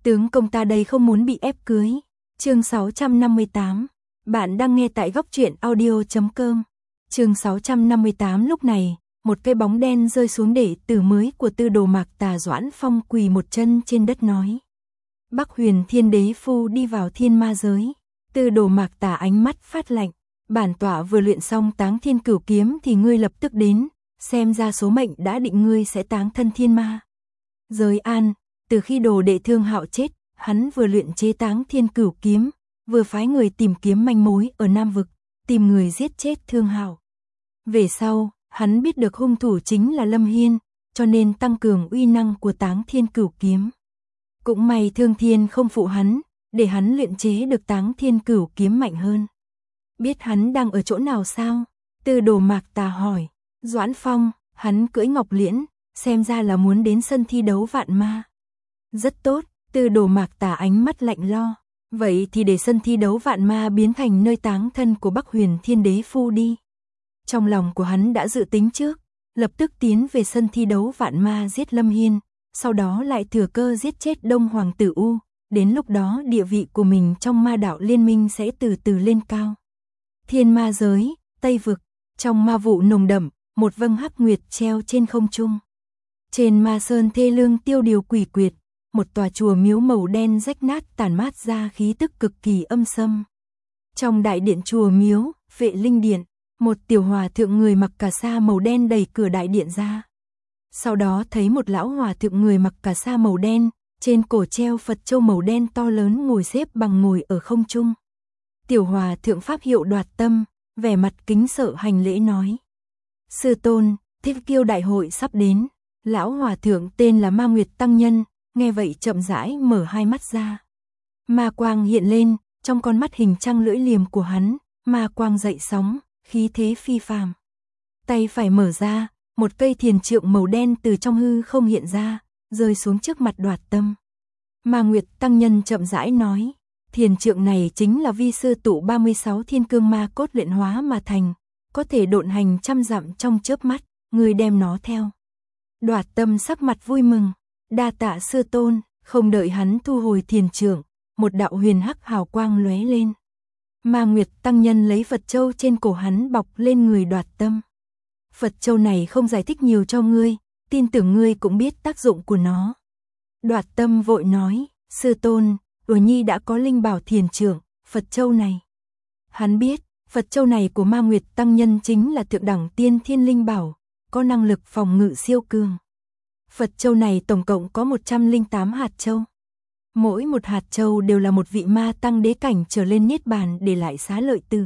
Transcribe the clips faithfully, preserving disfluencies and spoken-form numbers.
Tướng công ta đây không muốn bị ép cưới. Chương sáu trăm năm mươi tám. Bạn đang nghe tại góc truyện audio chấm com. Chương sáu trăm năm mươi tám. Lúc này, một cây bóng đen rơi xuống để tử mới của Tư Đồ Mạc Tà. Doãn Phong quỳ một chân trên đất nói: Bắc Huyền Thiên Đế Phu đi vào thiên ma giới. Tư Đồ Mạc Tà ánh mắt phát lạnh: bản tọa vừa luyện xong Táng Thiên Cửu Kiếm thì ngươi lập tức đến, xem ra số mệnh đã định ngươi sẽ táng thân thiên ma giới an. Từ khi đồ đệ Thương Hạo chết, hắn vừa luyện chế Táng Thiên Cửu Kiếm, vừa phái người tìm kiếm manh mối ở Nam Vực, tìm người giết chết Thương Hạo. Về sau, hắn biết được hung thủ chính là Lâm Hiên, cho nên tăng cường uy năng của Táng Thiên Cửu Kiếm. Cũng may Thương Thiên không phụ hắn, để hắn luyện chế được Táng Thiên Cửu Kiếm mạnh hơn. Biết hắn đang ở chỗ nào sao? Tư Đồ Mạc Tà hỏi. Doãn Phong, hắn cưỡi Ngọc Liễn, xem ra là muốn đến sân thi đấu vạn ma. Rất tốt, Tư Đồ Mạc Tà ánh mắt lạnh lo. Vậy thì để sân thi đấu vạn ma biến thành nơi táng thân của Bắc Huyền Thiên Đế Phu đi. Trong lòng của hắn đã dự tính trước, lập tức tiến về sân thi đấu vạn ma giết Lâm Hiên, sau đó lại thừa cơ giết chết Đông Hoàng Tử U. Đến lúc đó địa vị của mình trong ma đạo liên minh sẽ từ từ lên cao. Thiên ma giới, Tây Vực, trong ma vụ nồng đậm, một vầng hắc nguyệt treo trên không trung. Trên ma sơn thê lương tiêu điều quỷ quyệt, một tòa chùa miếu màu đen rách nát tản mát ra khí tức cực kỳ âm sâm. Trong đại điện chùa miếu, Vệ Linh Điện, một tiểu hòa thượng người mặc cà sa màu đen đẩy cửa đại điện ra. Sau đó thấy một lão hòa thượng người mặc cà sa màu đen, trên cổ treo Phật châu màu đen to lớn ngồi xếp bằng ngồi ở không trung. Tiểu hòa thượng pháp hiệu Đoạt Tâm, vẻ mặt kính sợ hành lễ nói: Sư tôn, Thiết Kiêu đại hội sắp đến. Lão hòa thượng tên là Ma Nguyệt Tăng Nhân, nghe vậy chậm rãi mở hai mắt ra. Ma quang hiện lên, trong con mắt hình trăng lưỡi liềm của hắn, ma quang dậy sóng, khí thế phi phàm. Tay phải mở ra, một cây thiền trượng màu đen từ trong hư không hiện ra, rơi xuống trước mặt Đoạt Tâm. Ma Nguyệt Tăng Nhân chậm rãi nói: thiền trượng này chính là vi sư tụ ba mươi sáu thiên cương ma cốt luyện hóa mà thành, có thể độn hành trăm dặm trong chớp mắt, người đem nó theo. Đoạt Tâm sắc mặt vui mừng, đa tạ sư tôn. Không đợi hắn thu hồi thiền trượng, một đạo huyền hắc hào quang lóe lên. Ma Nguyệt Tăng Nhân lấy Phật châu trên cổ hắn bọc lên người Đoạt Tâm. Phật châu này không giải thích nhiều cho ngươi, tin tưởng ngươi cũng biết tác dụng của nó. Đoạt Tâm vội nói: sư tôn, Ủa Nhi đã có linh bảo thiền trượng, Phật châu này. Hắn biết, Phật châu này của Ma Nguyệt Tăng Nhân chính là thượng đẳng tiên thiên linh bảo, có năng lực phòng ngự siêu cường. Phật châu này tổng cộng có một trăm lẻ tám hạt châu. Mỗi một hạt châu đều là một vị ma tăng đế cảnh trở lên niết bàn để lại xá lợi tử.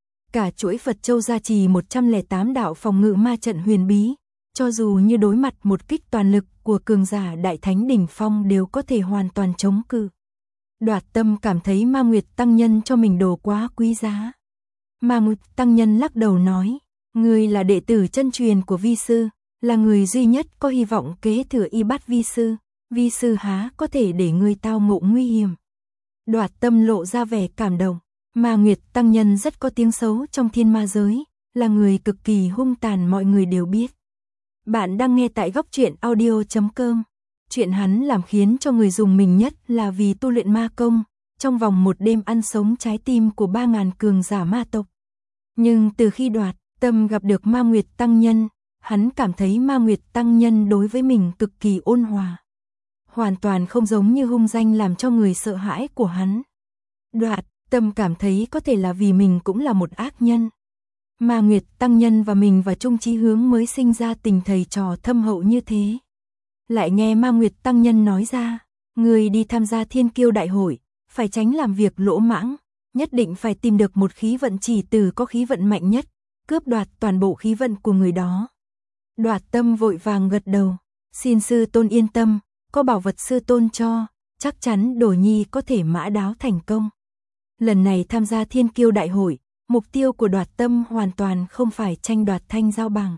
Cả chuỗi Phật châu gia trì một trăm lẻ tám đạo phòng ngự ma trận huyền bí, cho dù như đối mặt một kích toàn lực của cường giả đại thánh đỉnh phong đều có thể hoàn toàn chống cự. Đoạt Tâm cảm thấy Ma Nguyệt Tăng Nhân cho mình đồ quá quý giá. Ma Nguyệt Tăng Nhân lắc đầu nói: ngươi là đệ tử chân truyền của vi sư, là người duy nhất có hy vọng kế thừa y bát vi sư, vi sư há có thể để ngươi tao ngộ nguy hiểm. Đoạt Tâm lộ ra vẻ cảm động. Ma Nguyệt Tăng Nhân rất có tiếng xấu trong thiên ma giới, là người cực kỳ hung tàn mọi người đều biết. Bạn đang nghe tại góc truyện audio chấm com. Chuyện hắn làm khiến cho người dùng mình nhất là vì tu luyện ma công, trong vòng một đêm ăn sống trái tim của ba ngàn cường giả ma tộc. Nhưng từ khi Đoạt Tâm gặp được Ma Nguyệt Tăng Nhân, hắn cảm thấy Ma Nguyệt Tăng Nhân đối với mình cực kỳ ôn hòa. Hoàn toàn không giống như hung danh làm cho người sợ hãi của hắn. Đoạt Tâm cảm thấy có thể là vì mình cũng là một ác nhân. Ma Nguyệt Tăng Nhân và mình và chung chí hướng mới sinh ra tình thầy trò thâm hậu như thế. Lại nghe Ma Nguyệt Tăng Nhân nói ra: người đi tham gia Thiên Kiêu đại hội, phải tránh làm việc lỗ mãng, nhất định phải tìm được một khí vận chỉ tử có khí vận mạnh nhất, cướp đoạt toàn bộ khí vận của người đó. Đoạt Tâm vội vàng gật đầu: xin sư tôn yên tâm, có bảo vật sư tôn cho, chắc chắn Đồ Nhi có thể mã đáo thành công. Lần này tham gia Thiên Kiêu đại hội, mục tiêu của Đoạt Tâm hoàn toàn không phải tranh đoạt thanh giao bảng,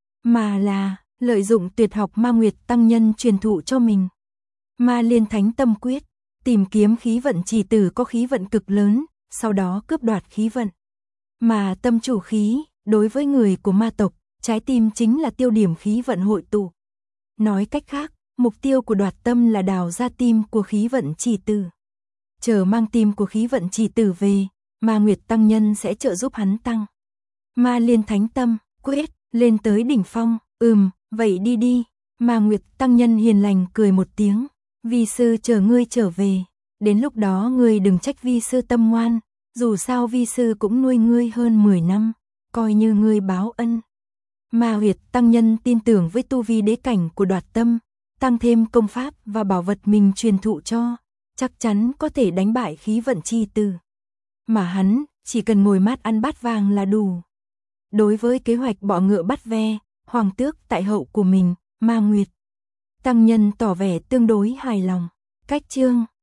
mà là lợi dụng tuyệt học Ma Nguyệt Tăng Nhân truyền thụ cho mình. Ma Liên Thánh Tâm Quyết, tìm kiếm khí vận chỉ tử có khí vận cực lớn, sau đó cướp đoạt khí vận. Mà tâm chủ khí, đối với người của ma tộc, trái tim chính là tiêu điểm khí vận hội tụ. Nói cách khác, Mục tiêu của Đoạt Tâm là đào ra tim của khí vận chỉ tử. Chờ mang tim của khí vận chỉ tử về, Ma Nguyệt Tăng Nhân sẽ trợ giúp hắn tăng Ma Liên Thánh Tâm, quyết, lên tới đỉnh phong. Ừm, vậy đi đi. Ma Nguyệt Tăng Nhân hiền lành cười một tiếng, vi sư chờ ngươi trở về, đến lúc đó ngươi đừng trách vi sư tâm ngoan, dù sao vi sư cũng nuôi ngươi hơn mười năm, coi như ngươi báo ân. Ma Nguyệt Tăng Nhân tin tưởng với tu vi đế cảnh của Đoạt Tâm, tăng thêm công pháp và bảo vật mình truyền thụ cho, chắc chắn có thể đánh bại khí vận chi tử. Mà hắn, chỉ cần ngồi mát ăn bát vàng là đủ. Đối với kế hoạch bọ ngựa bắt ve, hoàng tước tại hậu của mình, Ma Nguyệt Tăng Nhân tỏ vẻ tương đối hài lòng. Cách chương